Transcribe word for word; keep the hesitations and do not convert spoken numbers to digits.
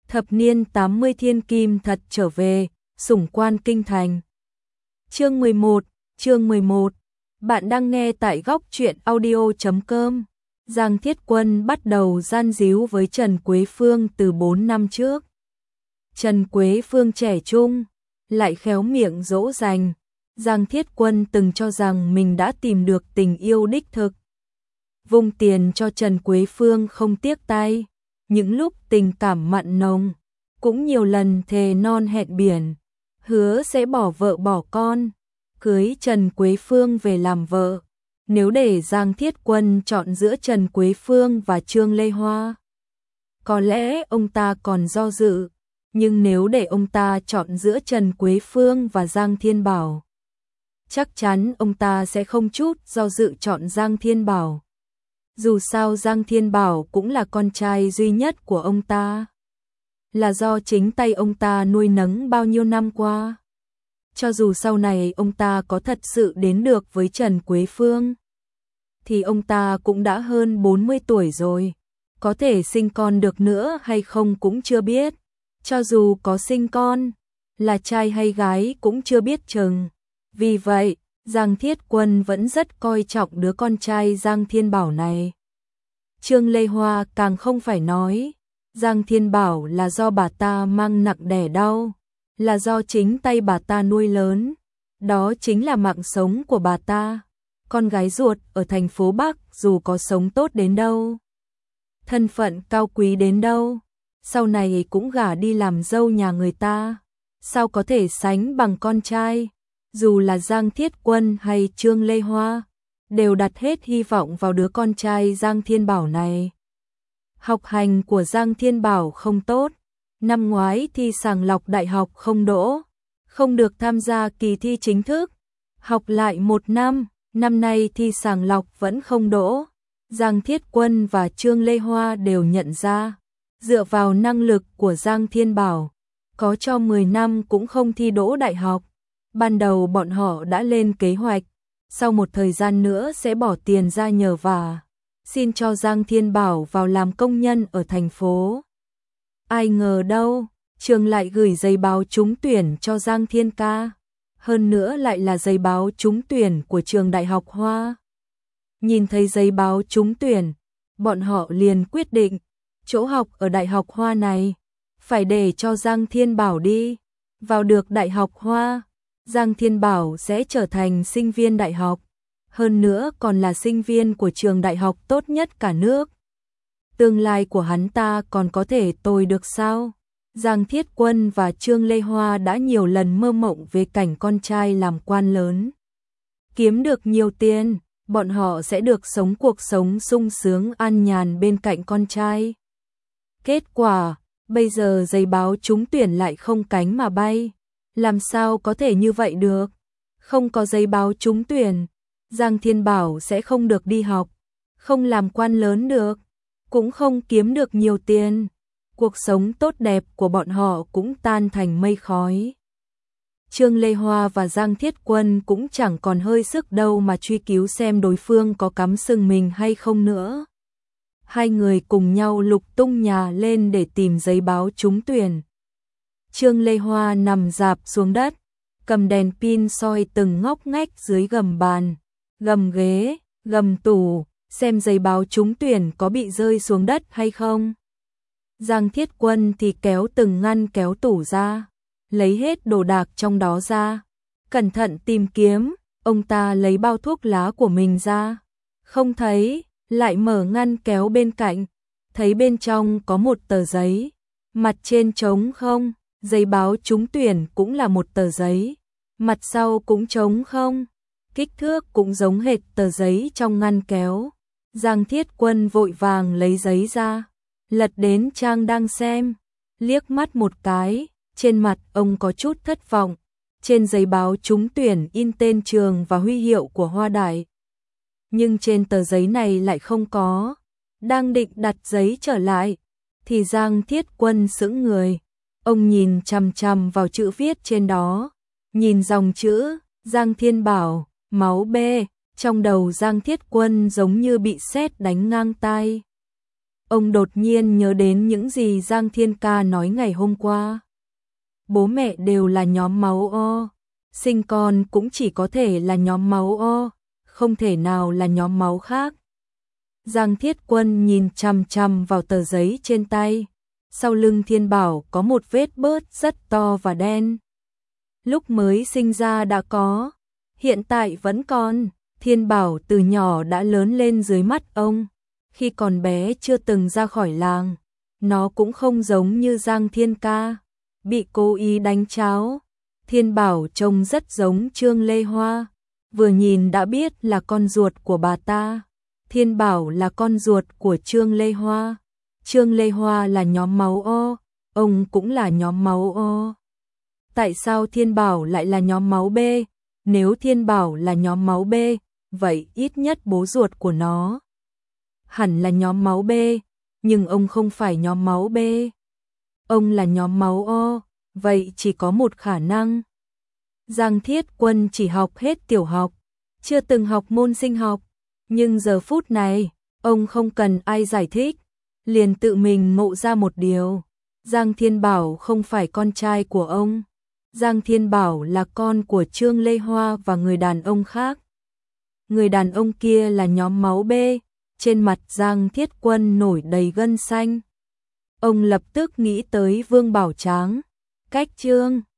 Thập niên tám mươi thiên kim thật trở về, sủng quan kinh thành. Chương mười một, chương mười một. Bạn đang nghe tại góc truyện audio chấm com. Giang Thiết Quân bắt đầu gian díu với Trần Quế Phương từ bốn năm trước. Trần Quế Phương trẻ trung, lại khéo miệng dỗ dành. Giang Thiết Quân từng cho rằng mình đã tìm được tình yêu đích thực. Vung tiền cho Trần Quế Phương không tiếc tay. Những lúc tình cảm mặn nồng, cũng nhiều lần thề non hẹn biển, hứa sẽ bỏ vợ bỏ con, cưới Trần Quế Phương về làm vợ. Nếu để Giang Thiết Quân chọn giữa Trần Quế Phương và Trương Lê Hoa, có lẽ ông ta còn do dự, nhưng nếu để ông ta chọn giữa Trần Quế Phương và Giang Thiên Bảo, chắc chắn ông ta sẽ không chút do dự chọn Giang Thiên Bảo. Dù sao Giang Thiên Bảo cũng là con trai duy nhất của ông ta, là do chính tay ông ta nuôi nấng bao nhiêu năm qua. Cho dù sau này ông ta có thật sự đến được với Trần Quế Phương, thì ông ta cũng đã hơn bốn mươi tuổi rồi, có thể sinh con được nữa hay không cũng chưa biết. Cho dù có sinh con, là trai hay gái cũng chưa biết chừng. Vì vậy, Giang Thiết Quân vẫn rất coi trọng đứa con trai Giang Thiên Bảo này. Trương Lê Hoa càng không phải nói, Giang Thiên Bảo là do bà ta mang nặng đẻ đau, là do chính tay bà ta nuôi lớn, đó chính là mạng sống của bà ta. Con gái ruột ở thành phố Bắc dù có sống tốt đến đâu, thân phận cao quý đến đâu, sau này cũng gả đi làm dâu nhà người ta, sao có thể sánh bằng con trai. Dù là Giang Thiết Quân hay Trương Lê Hoa, đều đặt hết hy vọng vào đứa con trai Giang Thiên Bảo này. Học hành của Giang Thiên Bảo không tốt, năm ngoái thi sàng lọc đại học không đỗ, không được tham gia kỳ thi chính thức, học lại một năm, năm nay thi sàng lọc vẫn không đỗ. Giang Thiết Quân và Trương Lê Hoa đều nhận ra, dựa vào năng lực của Giang Thiên Bảo, có cho mười năm cũng không thi đỗ đại học. Ban đầu bọn họ đã lên kế hoạch, sau một thời gian nữa sẽ bỏ tiền ra nhờ vả, xin cho Giang Thiên Bảo vào làm công nhân ở thành phố. Ai ngờ đâu, trường lại gửi giấy báo trúng tuyển cho Giang Thiên ca, hơn nữa lại là giấy báo trúng tuyển của trường Đại học Hoa. Nhìn thấy giấy báo trúng tuyển, bọn họ liền quyết định, chỗ học ở Đại học Hoa này, phải để cho Giang Thiên Bảo đi, vào được Đại học Hoa. Giang Thiên Bảo sẽ trở thành sinh viên đại học, hơn nữa còn là sinh viên của trường đại học tốt nhất cả nước. Tương lai của hắn ta còn có thể tồi được sao? Giang Thiết Quân và Trương Lê Hoa đã nhiều lần mơ mộng về cảnh con trai làm quan lớn, kiếm được nhiều tiền, bọn họ sẽ được sống cuộc sống sung sướng an nhàn bên cạnh con trai. Kết quả, bây giờ giấy báo trúng tuyển lại không cánh mà bay. Làm sao có thể như vậy được? Không có giấy báo trúng tuyển, Giang Thiên Bảo sẽ không được đi học, không làm quan lớn được, cũng không kiếm được nhiều tiền. Cuộc sống tốt đẹp của bọn họ cũng tan thành mây khói. Trương Lê Hoa và Giang Thiết Quân cũng chẳng còn hơi sức đâu mà truy cứu xem đối phương có cắm sừng mình hay không nữa. Hai người cùng nhau lục tung nhà lên để tìm giấy báo trúng tuyển. Trương Lê Hoa nằm rạp xuống đất, cầm đèn pin soi từng ngóc ngách dưới gầm bàn, gầm ghế, gầm tủ, xem giấy báo trúng tuyển có bị rơi xuống đất hay không. Giang Thiết Quân thì kéo từng ngăn kéo tủ ra, lấy hết đồ đạc trong đó ra, cẩn thận tìm kiếm. Ông ta lấy bao thuốc lá của mình ra, không thấy, lại mở ngăn kéo bên cạnh, thấy bên trong có một tờ giấy, mặt trên trống không. Giấy báo trúng tuyển cũng là một tờ giấy, mặt sau cũng trống không, kích thước cũng giống hệt tờ giấy trong ngăn kéo. Giang Thiết Quân vội vàng lấy giấy ra, lật đến trang đang xem, liếc mắt một cái, trên mặt ông có chút thất vọng. Trên giấy báo trúng tuyển in tên trường và huy hiệu của Hoa Đại, nhưng trên tờ giấy này lại không có. Đang định đặt giấy trở lại, thì Giang Thiết Quân sững người. Ông nhìn chằm chằm vào chữ viết trên đó, nhìn dòng chữ Giang Thiên Bảo, máu B, trong đầu Giang Thiết Quân giống như bị sét đánh ngang tai. Ông đột nhiên nhớ đến những gì Giang Thiên Ca nói ngày hôm qua. Bố mẹ đều là nhóm máu O, sinh con cũng chỉ có thể là nhóm máu O, không thể nào là nhóm máu khác. Giang Thiết Quân nhìn chằm chằm vào tờ giấy trên tay, sau lưng Thiên Bảo có một vết bớt rất to và đen. Lúc mới sinh ra đã có, hiện tại vẫn còn. Thiên Bảo từ nhỏ đã lớn lên dưới mắt ông, khi còn bé chưa từng ra khỏi làng, nó cũng không giống như Giang Thiên Ca, bị cố ý đánh cháo. Thiên Bảo trông rất giống Trương Lê Hoa, vừa nhìn đã biết là con ruột của bà ta. Thiên Bảo là con ruột của Trương Lê Hoa, Trương Lê Hoa là nhóm máu O, ông cũng là nhóm máu O. Tại sao Thiên Bảo lại là nhóm máu B? Nếu Thiên Bảo là nhóm máu B, vậy ít nhất bố ruột của nó hẳn là nhóm máu B, nhưng ông không phải nhóm máu B. Ông là nhóm máu O, vậy chỉ có một khả năng. Giang Thiết Quân chỉ học hết tiểu học, chưa từng học môn sinh học, nhưng giờ phút này, ông không cần ai giải thích, liền tự mình ngộ ra một điều. Giang Thiên Bảo không phải con trai của ông. Giang Thiên Bảo là con của Trương Lê Hoa và người đàn ông khác. Người đàn ông kia là nhóm máu B, trên mặt Giang Thiết Quân nổi đầy gân xanh. Ông lập tức nghĩ tới Vương Bảo Tráng, cách Trương